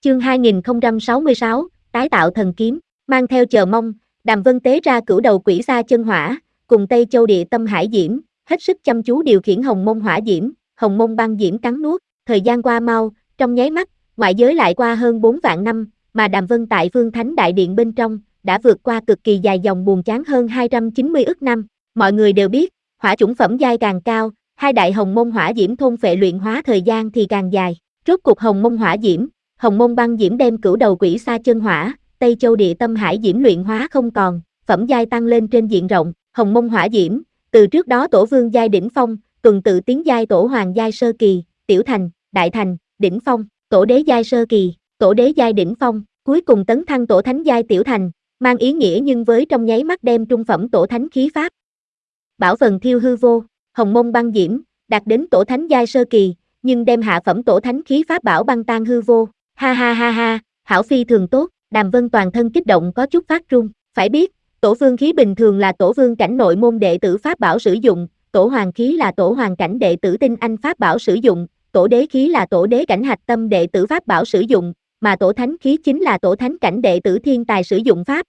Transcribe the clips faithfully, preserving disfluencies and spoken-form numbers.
Chương hai nghìn không trăm sáu mươi sáu, tái tạo thần kiếm, mang theo chờ mong, Đàm Vân tế ra cửu đầu quỷ sa chân hỏa, cùng Tây Châu địa tâm hải diễm, hết sức chăm chú điều khiển hồng mông hỏa diễm, hồng mông băng diễm cắn nuốt, thời gian qua mau, trong nháy mắt, ngoại giới lại qua hơn bốn vạn năm, mà Đàm Vân tại Phương Thánh Đại Điện bên trong, đã vượt qua cực kỳ dài dòng buồn chán hơn hai trăm chín mươi ức năm. Mọi người đều biết, hỏa chủng phẩm giai càng cao, hai đại hồng mông hỏa diễm thôn phệ luyện hóa thời gian thì càng dài. Rốt cục hồng mông hỏa diễm, hồng mông băng diễm đem cửu đầu quỷ sa chân hỏa, Tây Châu địa tâm hải diễm luyện hóa không còn, phẩm giai tăng lên trên diện rộng. Hồng mông hỏa diễm, từ trước đó tổ vương giai đỉnh phong, tuần tự tiến giai tổ hoàng giai sơ kỳ, tiểu thành, đại thành, đỉnh phong, tổ đế giai sơ kỳ, tổ đế giai đỉnh phong, cuối cùng tấn thăng tổ thánh giai tiểu thành, mang ý nghĩa nhưng với trong nháy mắt đem trung phẩm tổ thánh khí pháp bảo phần thiêu hư vô. Hồng mông băng diễm, đạt đến tổ thánh giai sơ kỳ, nhưng đem hạ phẩm tổ thánh khí pháp bảo băng tan hư vô. Ha ha ha ha, hảo phi thường tốt. Đàm Vân toàn thân kích động có chút phát run. Phải biết, tổ vương khí bình thường là tổ vương cảnh nội môn đệ tử pháp bảo sử dụng, tổ hoàng khí là tổ hoàng cảnh đệ tử tinh anh pháp bảo sử dụng, tổ đế khí là tổ đế cảnh hạch tâm đệ tử pháp bảo sử dụng, mà tổ thánh khí chính là tổ thánh cảnh đệ tử thiên tài sử dụng pháp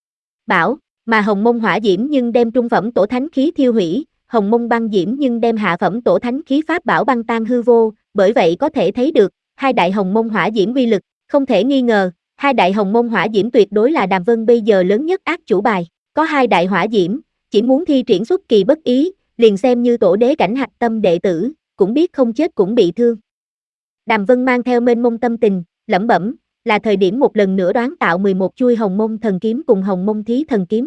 bảo. Mà hồng mông hỏa diễm nhưng đem trung phẩm tổ thánh khí thiêu hủy, hồng mông băng diễm nhưng đem hạ phẩm tổ thánh khí pháp bảo băng tan hư vô, bởi vậy có thể thấy được, hai đại hồng mông hỏa diễm uy lực, không thể nghi ngờ, hai đại hồng mông hỏa diễm tuyệt đối là Đàm Vân bây giờ lớn nhất ác chủ bài, có hai đại hỏa diễm, chỉ muốn thi triển xuất kỳ bất ý, liền xem như tổ đế cảnh hạch tâm đệ tử, cũng biết không chết cũng bị thương. Đàm Vân mang theo mênh mông tâm tình, lẩm bẩm, là thời điểm một lần nữa đoán tạo mười một chuôi hồng mông thần kiếm cùng hồng mông thí thần kiếm.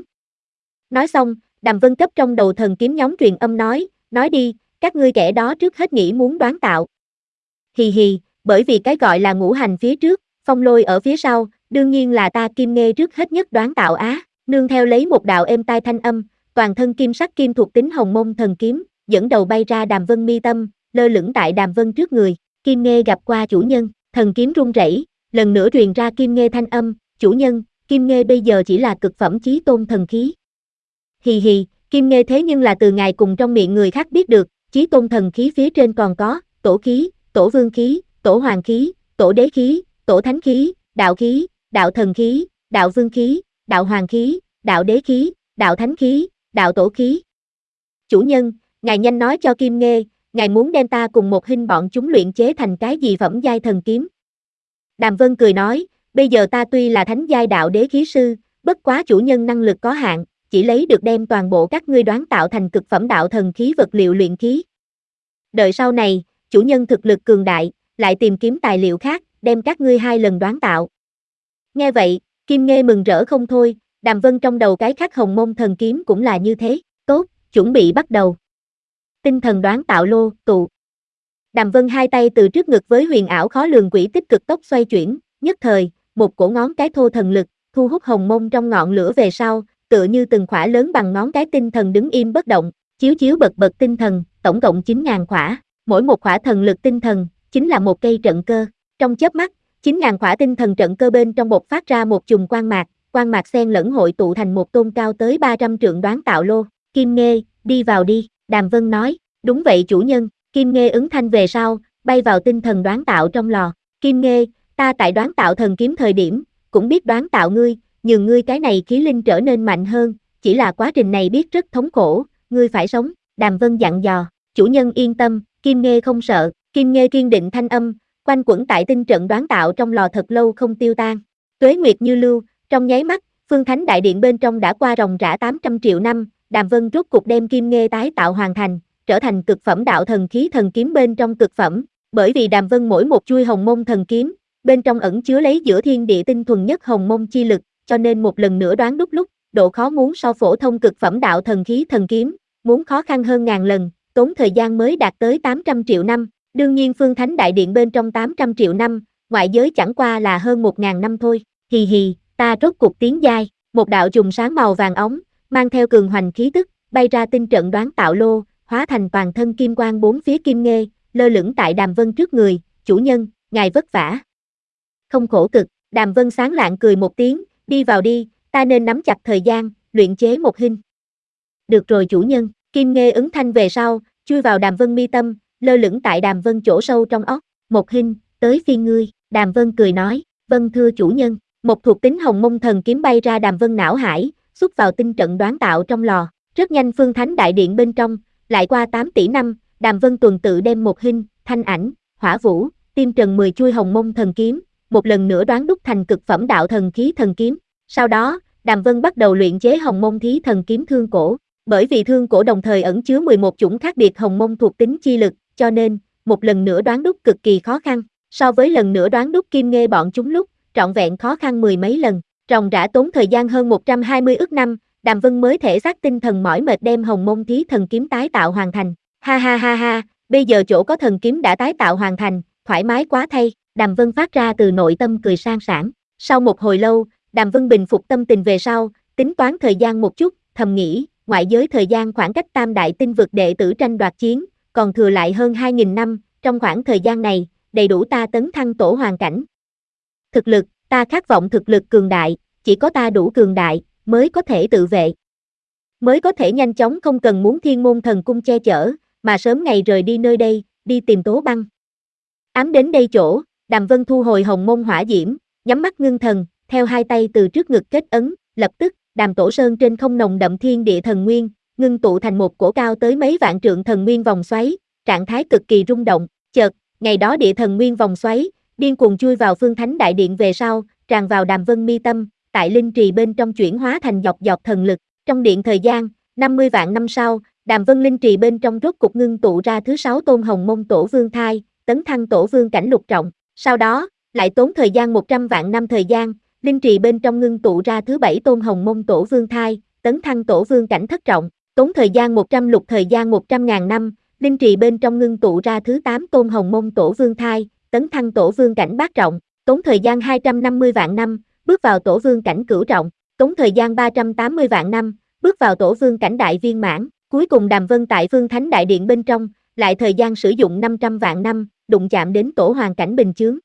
Nói xong, Đàm Vân cấp trong đầu thần kiếm nhóm truyền âm nói, nói đi, các ngươi kẻ đó trước hết nghĩ muốn đoán tạo. Hì hì, bởi vì cái gọi là ngũ hành phía trước, phong lôi ở phía sau, đương nhiên là ta Kim Nghê trước hết nhất đoán tạo á. Nương theo lấy một đạo êm tai thanh âm, toàn thân kim sắc kim thuộc tính hồng mông thần kiếm, dẫn đầu bay ra Đàm Vân mi tâm, lơ lửng tại Đàm Vân trước người. Kim Nghê gặp qua chủ nhân, thần kiếm rung rẩy, lần nữa truyền ra Kim Nghê thanh âm, chủ nhân, Kim Nghê bây giờ chỉ là cực phẩm chí tôn thần khí. Hì hì, Kim Nghê thế nhưng là từ ngài cùng trong miệng người khác biết được, chí tôn thần khí phía trên còn có, tổ khí, tổ vương khí, tổ hoàng khí, tổ đế khí, tổ thánh khí, đạo khí, đạo thần khí, đạo vương khí, đạo hoàng khí, đạo đế khí, đạo thánh khí, đạo tổ khí. Chủ nhân, ngài nhanh nói cho Kim Nghê, ngài muốn đem ta cùng một hình bọn chúng luyện chế thành cái gì phẩm giai thần kiếm. Đàm Vân cười nói, bây giờ ta tuy là thánh giai đạo đế khí sư, bất quá chủ nhân năng lực có hạn, chỉ lấy được đem toàn bộ các ngươi đoán tạo thành cực phẩm đạo thần khí vật liệu luyện khí. Đợi sau này, chủ nhân thực lực cường đại, lại tìm kiếm tài liệu khác, đem các ngươi hai lần đoán tạo. Nghe vậy, Kim Nghê mừng rỡ không thôi, Đàm Vân trong đầu cái khắc hồng mông thần kiếm cũng là như thế, tốt, chuẩn bị bắt đầu. Tinh thần đoán tạo lô, tụ. Đàm Vân hai tay từ trước ngực với huyền ảo khó lường quỷ tích cực tốc xoay chuyển, nhất thời, một cổ ngón cái thô thần lực, thu hút hồng mông trong ngọn lửa về sau, tựa như từng khỏa lớn bằng ngón cái tinh thần đứng im bất động, chiếu chiếu bật bật tinh thần, tổng cộng chín nghìn khỏa, mỗi một khỏa thần lực tinh thần, chính là một cây trận cơ. Trong chớp mắt, chín nghìn khỏa tinh thần trận cơ bên trong bộc phát ra một chùm quang mạc, quang mạc xen lẫn hội tụ thành một tôn cao tới ba trăm trượng đoán tạo lô. Kim Nghê, đi vào đi, Đàm Vân nói, đúng vậy chủ nhân. Kim Nghê ứng thanh về sau, bay vào tinh thần đoán tạo trong lò. Kim Nghê, ta tại đoán tạo thần kiếm thời điểm, cũng biết đoán tạo ngươi, nhường ngươi cái này khí linh trở nên mạnh hơn, chỉ là quá trình này biết rất thống khổ, ngươi phải sống. Đàm Vân dặn dò, chủ nhân yên tâm, Kim Nghê không sợ. Kim Nghê kiên định thanh âm, quanh quẩn tại tinh trận đoán tạo trong lò thật lâu không tiêu tan. Tuế nguyệt như lưu, trong nháy mắt, Phương Thánh Đại Điện bên trong đã qua ròng rã tám trăm triệu năm, Đàm Vân rốt cục đem Kim Nghê tái tạo hoàn thành, trở thành cực phẩm đạo thần khí thần kiếm bên trong cực phẩm, bởi vì Đàm Vân mỗi một chuôi hồng mông thần kiếm, bên trong ẩn chứa lấy giữa thiên địa tinh thuần nhất hồng mông chi lực, cho nên một lần nữa đoán đúc lúc, độ khó muốn so phổ thông cực phẩm đạo thần khí thần kiếm, muốn khó khăn hơn ngàn lần, tốn thời gian mới đạt tới tám trăm triệu năm, đương nhiên Phương Thánh Đại Điện bên trong tám trăm triệu năm, ngoại giới chẳng qua là hơn một nghìn năm thôi. Hì hì, ta rốt cục tiến giai, một đạo chùm sáng màu vàng óng, mang theo cường hoành khí tức, bay ra tinh trận đoán tạo lô, hóa thành toàn thân kim quang bốn phía. Kim Nghê, lơ lửng tại Đàm Vân trước người, chủ nhân, ngài vất vả. Không khổ cực, Đàm Vân sáng lạng cười một tiếng, đi vào đi, ta nên nắm chặt thời gian, luyện chế một hình. Được rồi chủ nhân. Kim Nghê ứng thanh về sau, chui vào Đàm Vân mi tâm, lơ lửng tại Đàm Vân chỗ sâu trong óc. Một hình, tới phiên ngươi. Đàm Vân cười nói, Vâng thưa chủ nhân, một thuộc tính hồng mông thần kiếm bay ra Đàm Vân não hải, xuất vào tinh trận đoán tạo trong lò. Rất nhanh phương thánh đại điện bên trong, lại qua tám tỷ năm, Đàm Vân tuần tự đem một hình, thanh ảnh, hỏa vũ, tim trần mười chuôi hồng mông thần kiếm, một lần nữa đoán đúc thành cực phẩm đạo thần khí thần kiếm. Sau đó, Đàm Vân bắt đầu luyện chế hồng mông thí thần kiếm thương cổ. Bởi vì thương cổ đồng thời ẩn chứa mười một chủng khác biệt hồng mông thuộc tính chi lực, cho nên, một lần nữa đoán đúc cực kỳ khó khăn. So với lần nữa đoán đúc kim nghê bọn chúng lúc, trọn vẹn khó khăn mười mấy lần. Ròng rã tốn thời gian hơn một trăm hai mươi ức năm, Đàm Vân mới thể xác tinh thần mỏi mệt đem hồng mông thí thần kiếm tái tạo hoàn thành. Ha ha ha ha, bây giờ chỗ có thần kiếm đã tái tạo hoàn thành, thoải mái quá thay. Đàm Vân phát ra từ nội tâm cười sang sảng. Sau một hồi lâu, Đàm Vân bình phục tâm tình về sau, tính toán thời gian một chút, thầm nghĩ, ngoại giới thời gian khoảng cách tam đại tinh vực đệ tử tranh đoạt chiến, còn thừa lại hơn hai nghìn năm, trong khoảng thời gian này, đầy đủ ta tấn thăng tổ hoàn cảnh. Thực lực, ta khát vọng thực lực cường đại, chỉ có ta đủ cường đại, mới có thể tự vệ. Mới có thể nhanh chóng không cần muốn thiên môn thần cung che chở, mà sớm ngày rời đi nơi đây, đi tìm Tố Băng. Ám đến đây chỗ, Đàm Vân thu hồi hồng mông hỏa diễm, nhắm mắt ngưng thần, theo hai tay từ trước ngực kết ấn, lập tức, Đàm Tổ Sơn trên không nồng đậm thiên địa thần nguyên, ngưng tụ thành một cổ cao tới mấy vạn trượng thần nguyên vòng xoáy, trạng thái cực kỳ rung động. Chợt, ngày đó địa thần nguyên vòng xoáy, điên cuồng chui vào phương thánh đại điện về sau, tràn vào Đàm Vân mi tâm, tại linh trì bên trong chuyển hóa thành dọc dọc thần lực. Trong điện thời gian, năm mươi vạn năm sau, Đàm Vân linh trì bên trong rốt cục ngưng tụ ra thứ sáu tôn hồng mông tổ vương thai, tấn thăng tổ vương cảnh lục trọng. Sau đó, lại tốn thời gian một trăm vạn năm thời gian, linh trì bên trong ngưng tụ ra thứ bảy tôn hồng mông tổ vương thai, tấn thăng tổ vương cảnh thất trọng. Tốn thời gian một trăm lục thời gian một trăm ngàn năm, linh trì bên trong ngưng tụ ra thứ tám tôn hồng mông tổ vương thai, tấn thăng tổ vương cảnh bát trọng. Tốn thời gian hai trăm năm mươi vạn năm, bước vào tổ vương cảnh cửu trọng. Tốn thời gian ba trăm tám mươi vạn năm, bước vào tổ vương cảnh đại viên mãn. Cuối cùng Đàm Vân tại phương thánh đại điện bên trong, lại thời gian sử dụng năm trăm vạn năm, đụng chạm đến tổ hoàn cảnh bình chướng.